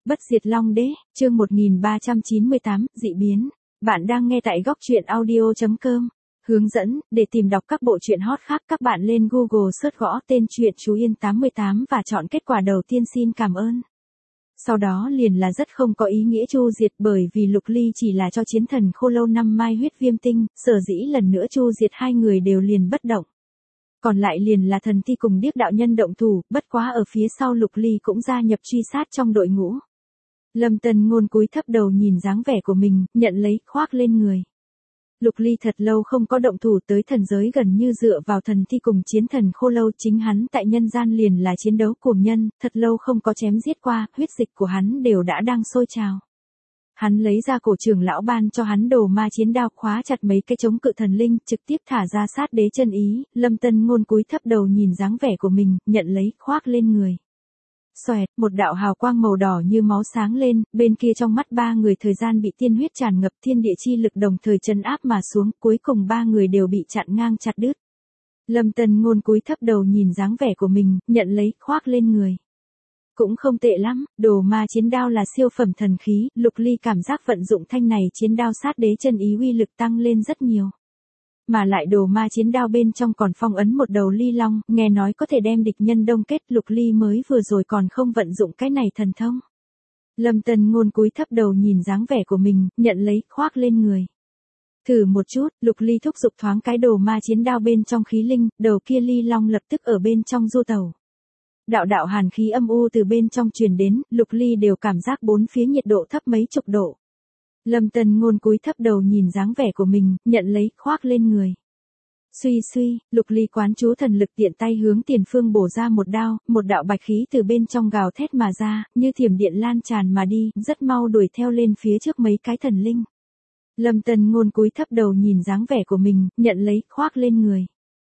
Bất diệt Long Đế, chương 1398, dị biến. Bạn đang nghe tại góc truyện audio.com. Hướng dẫn, để tìm đọc các bộ truyện hot khác các bạn lên Google search gõ tên truyện Chú Yên 88 và chọn kết quả đầu tiên xin cảm ơn. Sau đó liền là rất không có ý nghĩa chu diệt bởi vì Lục Ly chỉ là cho chiến thần Khô Lâu 5 mai huyết viêm tinh, sở dĩ lần nữa chu diệt hai người đều liền bất động. Còn lại liền là Thần Ti cùng Điếc đạo nhân động thủ, bất quá ở phía sau Lục Ly cũng gia nhập truy sát trong đội ngũ. Lâm Tân Ngôn cúi thấp đầu nhìn dáng vẻ của mình, nhận lấy, khoác lên người. Lục Ly thật lâu không có động thủ tới thần giới gần như dựa vào Thần Ti cùng chiến thần Khô Lâu, chính hắn tại nhân gian liền là chiến đấu cuồng nhân, thật lâu không có chém giết qua, huyết dịch của hắn đều đã đang sôi trào. Hắn lấy ra cổ trưởng lão ban cho hắn đồ ma chiến đao, khóa chặt mấy cái chống cự thần linh, trực tiếp thả ra sát đế chân ý. Lâm Tân Ngôn cúi thấp đầu nhìn dáng vẻ của mình, nhận lấy, khoác lên người. Xoẹt, một đạo hào quang màu đỏ như máu sáng lên, bên kia trong mắt ba người thời gian bị tiên huyết tràn ngập, thiên địa chi lực đồng thời trấn áp mà xuống, cuối cùng ba người đều bị chặn ngang chặt đứt. Lâm Tân Ngôn cúi thấp đầu nhìn dáng vẻ của mình, nhận lấy, khoác lên người. Cũng không tệ lắm, đồ ma chiến đao là siêu phẩm thần khí, Lục Ly cảm giác vận dụng thanh này chiến đao sát đế chân ý uy lực tăng lên rất nhiều. Mà lại đồ ma chiến đao bên trong còn phong ấn một đầu ly long, nghe nói có thể đem địch nhân đông kết, Lục Ly mới vừa rồi còn không vận dụng cái này thần thông. Lâm Tân Ngôn cúi thấp đầu nhìn dáng vẻ của mình, nhận lấy, khoác lên người. Thử một chút, Lục Ly thúc giục thoáng cái đồ ma chiến đao bên trong khí linh, đầu kia ly long lập tức ở bên trong du tẩu. Đạo đạo hàn khí âm u từ bên trong truyền đến, Lục Ly đều cảm giác bốn phía nhiệt độ thấp mấy chục độ. Lâm Tân Ngôn cúi thấp đầu nhìn dáng vẻ của mình, nhận lấy, khoác lên người. Suy suy, Lục Ly quán chú thần lực tiện tay hướng tiền phương bổ ra một đao, một đạo bạch khí từ bên trong gào thét mà ra, như thiểm điện lan tràn mà đi, rất mau đuổi theo lên phía trước mấy cái thần linh. Lâm Tân Ngôn cúi thấp đầu nhìn dáng vẻ của mình, nhận lấy, khoác lên người.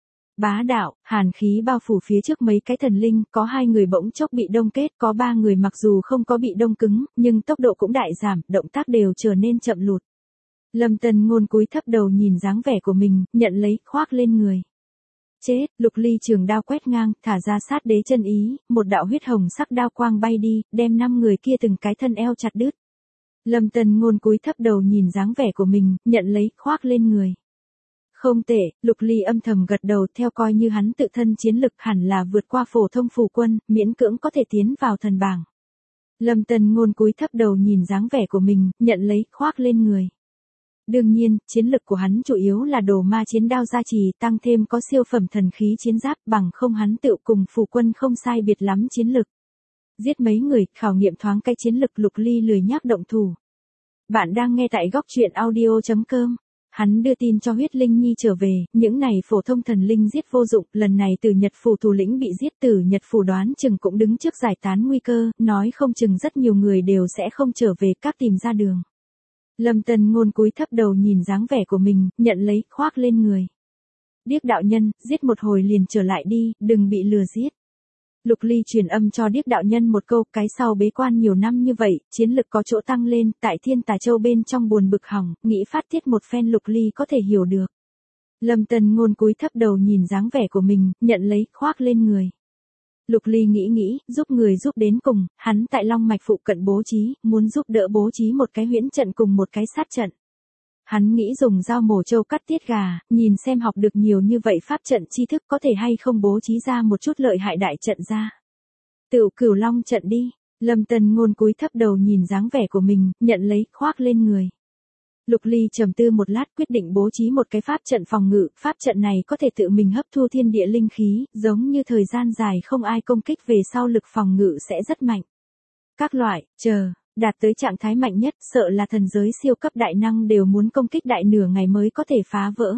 Bá đạo, hàn khí bao phủ phía trước mấy cái thần linh, có hai người bỗng chốc bị đông kết, có ba người mặc dù không có bị đông cứng, nhưng tốc độ cũng đại giảm, động tác đều trở nên chậm lụt. Lâm Tân Ngôn cúi thấp đầu nhìn dáng vẻ của mình, nhận lấy, khoác lên người. Chết, Lục Ly trường đao quét ngang, thả ra sát đế chân ý, một đạo huyết hồng sắc đao quang bay đi, đem 5 người kia từng cái thân eo chặt đứt. Lâm Tân Ngôn cúi thấp đầu nhìn dáng vẻ của mình, nhận lấy, khoác lên người. Không tệ, Lục Ly âm thầm gật đầu, theo coi như hắn tự thân chiến lực hẳn là vượt qua phổ thông phù quân, miễn cưỡng có thể tiến vào thần bảng. Lâm Tân Ngôn cúi thấp đầu nhìn dáng vẻ của mình, nhận lấy, khoác lên người. Đương nhiên, chiến lực của hắn chủ yếu là đồ ma chiến đao gia trì, tăng thêm có siêu phẩm thần khí chiến giáp, bằng không hắn tự cùng phù quân không sai biệt lắm chiến lực. Giết mấy người, khảo nghiệm thoáng cái chiến lực, Lục Ly lười nhác động thủ. Bạn đang nghe tại góc truyện audio.com. Hắn đưa tin cho huyết linh nhi trở về, những này phổ thông thần linh giết vô dụng, lần này Tử Nhật Phù thủ lĩnh bị giết, Tử Nhật Phù đoán chừng cũng đứng trước giải tán nguy cơ, nói không chừng rất nhiều người đều sẽ không trở về, các tìm ra đường. Lâm Tân Ngôn cúi thấp đầu nhìn dáng vẻ của mình, nhận lấy, khoác lên người. Điếc đạo nhân, giết một hồi liền trở lại đi, đừng bị lừa giết. Lục Ly truyền âm cho Điếc đạo nhân một câu, cái sau bế quan nhiều năm như vậy, chiến lực có chỗ tăng lên, tại Thiên Tà Châu bên trong buồn bực hỏng, nghĩ phát tiết một phen Lục Ly có thể hiểu được. Lâm Tân Ngôn cúi thấp đầu nhìn dáng vẻ của mình, nhận lấy, khoác lên người. Lục Ly nghĩ, giúp người giúp đến cùng, hắn tại Long Mạch phụ cận bố trí, muốn giúp đỡ bố trí một cái huyễn trận cùng một cái sát trận. Hắn nghĩ dùng dao mổ trâu cắt tiết gà, nhìn xem học được nhiều như vậy pháp trận tri thức có thể hay không bố trí ra một chút lợi hại đại trận ra. Tựu Cửu Long trận đi, Lâm Tân Ngôn cúi thấp đầu nhìn dáng vẻ của mình, nhận lấy, khoác lên người. Lục Ly trầm tư một lát quyết định bố trí một cái pháp trận phòng ngự, pháp trận này có thể tự mình hấp thu thiên địa linh khí, giống như thời gian dài không ai công kích về sau lực phòng ngự sẽ rất mạnh. Các loại, đạt tới trạng thái mạnh nhất, sợ là thần giới siêu cấp đại năng đều muốn công kích đại nửa ngày mới có thể phá vỡ.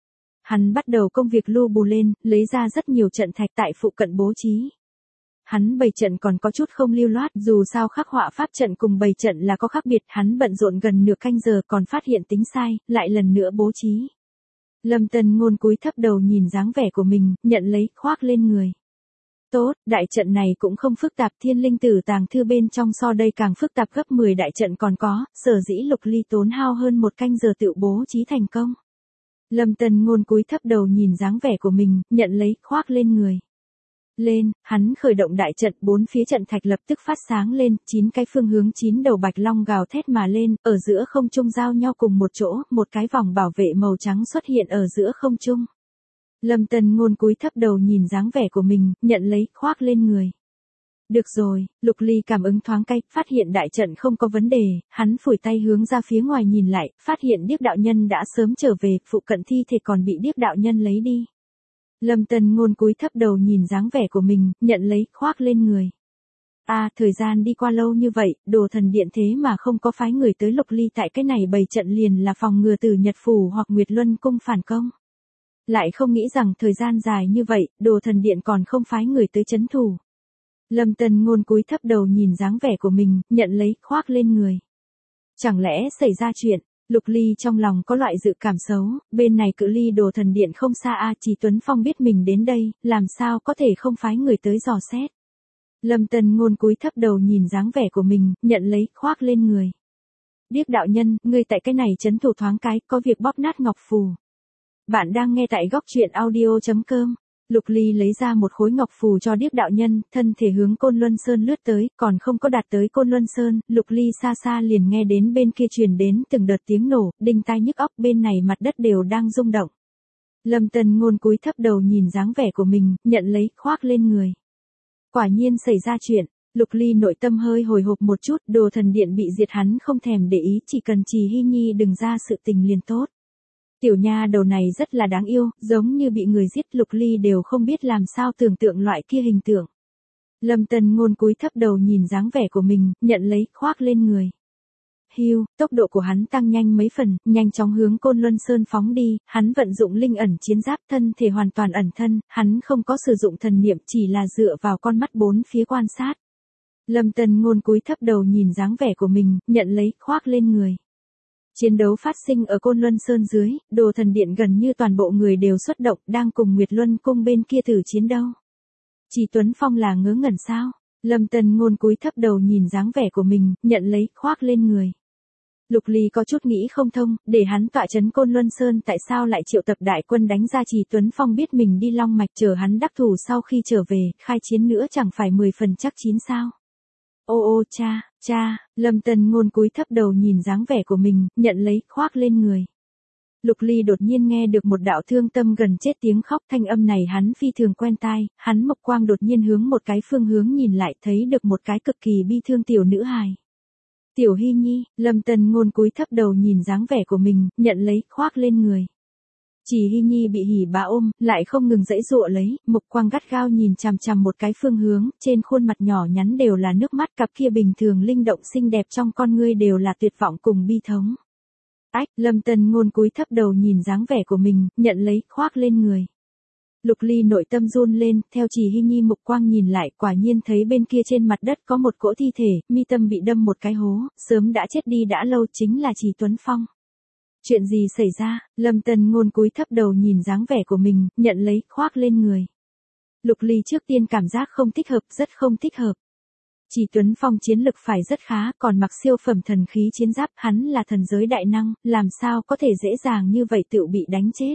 Hắn bắt đầu công việc lu bù lên, lấy ra rất nhiều trận thạch tại phụ cận bố trí. Hắn bày trận còn có chút không lưu loát, dù sao khắc họa pháp trận cùng bày trận là có khác biệt, hắn bận rộn gần nửa canh giờ còn phát hiện tính sai, lại lần nữa bố trí. Lâm Tân Ngôn cúi thấp đầu nhìn dáng vẻ của mình, nhận lấy, khoác lên người. Tốt, đại trận này cũng không phức tạp, Thiên Linh Tử Tàng Thư bên trong so đây càng phức tạp gấp 10 đại trận còn có, sở dĩ Lục Ly tốn hao hơn một canh giờ tự bố trí thành công. Lâm Tân Ngôn cúi thấp đầu nhìn dáng vẻ của mình, nhận lấy, khoác lên người. Lên, hắn khởi động đại trận, 4 phía trận thạch lập tức phát sáng lên, 9 cái phương hướng 9 đầu bạch long gào thét mà lên, ở giữa không trung giao nhau cùng một chỗ, một cái vòng bảo vệ màu trắng xuất hiện ở giữa không trung. Lâm Tân Ngôn cúi thấp đầu nhìn dáng vẻ của mình, nhận lấy, khoác lên người. Được rồi, Lục Ly cảm ứng thoáng cái, phát hiện đại trận không có vấn đề, hắn phủi tay hướng ra phía ngoài nhìn lại, phát hiện Điếc đạo nhân đã sớm trở về, phụ cận thi thể còn bị Điếc đạo nhân lấy đi. Lâm Tân Ngôn cúi thấp đầu nhìn dáng vẻ của mình, nhận lấy, khoác lên người. Thời gian đi qua lâu như vậy, Đồ Thần Điện thế mà không có phái người tới Lục Ly tại cái này bày trận liền là phòng ngừa từ Nhật Phủ hoặc Nguyệt Luân cung phản công. Lại không nghĩ rằng thời gian dài như vậy, Đồ Thần Điện còn không phái người tới trấn thủ. Lâm Tân Ngôn cúi thấp đầu nhìn dáng vẻ của mình, nhận lấy, khoác lên người. Chẳng lẽ xảy ra chuyện? Lục Ly trong lòng có loại dự cảm xấu, bên này cự ly Đồ Thần Điện không xa Chỉ Tuấn Phong biết mình đến đây, làm sao có thể không phái người tới dò xét. Lâm Tân Ngôn cúi thấp đầu nhìn dáng vẻ của mình, nhận lấy, khoác lên người. Điếc đạo nhân, ngươi tại cái này trấn thủ thoáng cái, có việc bóp nát ngọc phù. Bạn đang nghe tại góc truyện audio.com. Lục Ly lấy ra một khối ngọc phù cho Điếc đạo nhân, thân thể hướng Côn Luân Sơn lướt tới, còn không có đạt tới Côn Luân Sơn, Lục Ly xa xa liền nghe đến bên kia truyền đến từng đợt tiếng nổ, đinh tai nhức óc, bên này mặt đất đều đang rung động. Lâm Tân Ngôn cúi thấp đầu nhìn dáng vẻ của mình, nhận lấy, khoác lên người. Quả nhiên xảy ra chuyện, Lục Ly nội tâm hơi hồi hộp một chút, Đồ Thần Điện bị diệt hắn không thèm để ý, chỉ cần Trì Hy Nhi đừng ra sự tình liền tốt. Tiểu nha đầu này rất là đáng yêu, giống như bị người giết, Lục Ly đều không biết làm sao tưởng tượng loại kia hình tượng. Lâm Tân Ngôn cúi thấp đầu nhìn dáng vẻ của mình, nhận lấy, khoác lên người. Hưu, tốc độ của hắn tăng nhanh mấy phần, nhanh chóng hướng Côn Luân Sơn phóng đi, hắn vận dụng linh ẩn chiến giáp, thân thể hoàn toàn ẩn thân, hắn không có sử dụng thần niệm, chỉ là dựa vào con mắt bốn phía quan sát. Lâm Tân Ngôn cúi thấp đầu nhìn dáng vẻ của mình, nhận lấy, khoác lên người. Chiến đấu phát sinh ở Côn Luân Sơn dưới, Đồ Thần Điện gần như toàn bộ người đều xuất động, đang cùng Nguyệt Luân cung bên kia thử chiến đâu. Chỉ Tuấn Phong là ngớ ngẩn sao? Lâm Tân Ngôn cúi thấp đầu nhìn dáng vẻ của mình, nhận lấy, khoác lên người. Lục Ly có chút nghĩ không thông, để hắn tọa trấn Côn Luân Sơn tại sao lại triệu tập đại quân đánh ra. Chỉ Tuấn Phong biết mình đi Long Mạch chờ hắn đắc thủ sau khi trở về, khai chiến nữa chẳng phải 10 phần chắc chín sao. Ô cha, Lâm Tân Ngôn cúi thấp đầu nhìn dáng vẻ của mình, nhận lấy, khoác lên người. Lục Ly đột nhiên nghe được một đạo thương tâm gần chết tiếng khóc, thanh âm này hắn phi thường quen tai, hắn mộc quang đột nhiên hướng một cái phương hướng nhìn lại, thấy được một cái cực kỳ bi thương tiểu nữ hài. Tiểu Hy Nhi, Lâm Tân Ngôn cúi thấp đầu nhìn dáng vẻ của mình, nhận lấy, khoác lên người. Chỉ Hy Nhi bị hỉ bá ôm, lại không ngừng giãy giụa lấy, mục quang gắt gao nhìn chằm chằm một cái phương hướng, trên khuôn mặt nhỏ nhắn đều là nước mắt, cặp kia bình thường linh động xinh đẹp trong con ngươi đều là tuyệt vọng cùng bi thống. Lâm Tân Ngôn cúi thấp đầu nhìn dáng vẻ của mình, nhận lấy, khoác lên người. Lục Ly nội tâm run lên, theo Chỉ Hy Nhi mục quang nhìn lại, quả nhiên thấy bên kia trên mặt đất có một cỗ thi thể, mi tâm bị đâm một cái hố, sớm đã chết đi đã lâu, chính là Chỉ Tuấn Phong. Chuyện gì xảy ra? Lâm Tân Ngôn cúi thấp đầu nhìn dáng vẻ của mình, nhận lấy, khoác lên người. Lục Ly trước tiên cảm giác không thích hợp, rất không thích hợp. Chỉ Tuấn Phong chiến lực phải rất khá, còn mặc siêu phẩm thần khí chiến giáp, hắn là thần giới đại năng, làm sao có thể dễ dàng như vậy tự bị đánh chết.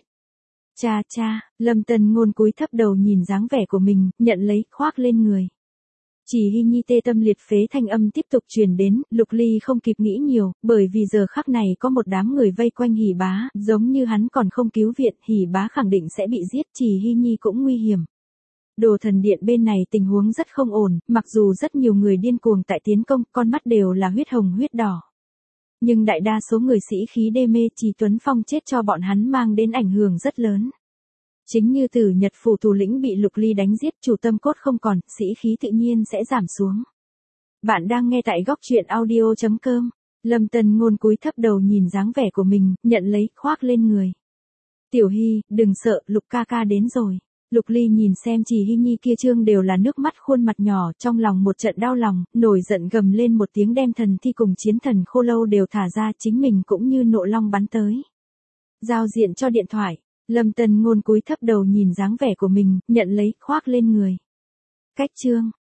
Cha, Lâm Tân Ngôn cúi thấp đầu nhìn dáng vẻ của mình, nhận lấy, khoác lên người. Chỉ Hy Nhi tê tâm liệt phế thanh âm tiếp tục truyền đến, Lục Ly không kịp nghĩ nhiều, bởi vì giờ khắc này có một đám người vây quanh Hỉ Bá, giống như hắn còn không cứu viện, Hỉ Bá khẳng định sẽ bị giết, Chỉ Hy Nhi cũng nguy hiểm. Đồ Thần Điện bên này tình huống rất không ổn, mặc dù rất nhiều người điên cuồng tại tiến công, con mắt đều là huyết hồng huyết đỏ. Nhưng đại đa số người sĩ khí đê mê, Chỉ Tuấn Phong chết cho bọn hắn mang đến ảnh hưởng rất lớn. Chính như Tử Nhật phủ thủ lĩnh bị Lục Ly đánh giết, chủ tâm cốt không còn, sĩ khí tự nhiên sẽ giảm xuống. Bạn đang nghe tại góc truyện audio.com. Lâm Tân Ngôn cúi thấp đầu nhìn dáng vẻ của mình, nhận lấy, khoác lên người. Tiểu Hy, đừng sợ, Lục ca ca đến rồi. Lục Ly nhìn xem Chỉ Hy Nhi kia trương đều là nước mắt khuôn mặt nhỏ, trong lòng một trận đau lòng, nổi giận gầm lên một tiếng đem thần thi cùng chiến thần khô lâu đều thả ra, chính mình cũng như nộ long bắn tới. Giao diện cho điện thoại. Lâm Tân Ngôn cúi thấp đầu nhìn dáng vẻ của mình, nhận lấy, khoác lên người. Cách chương.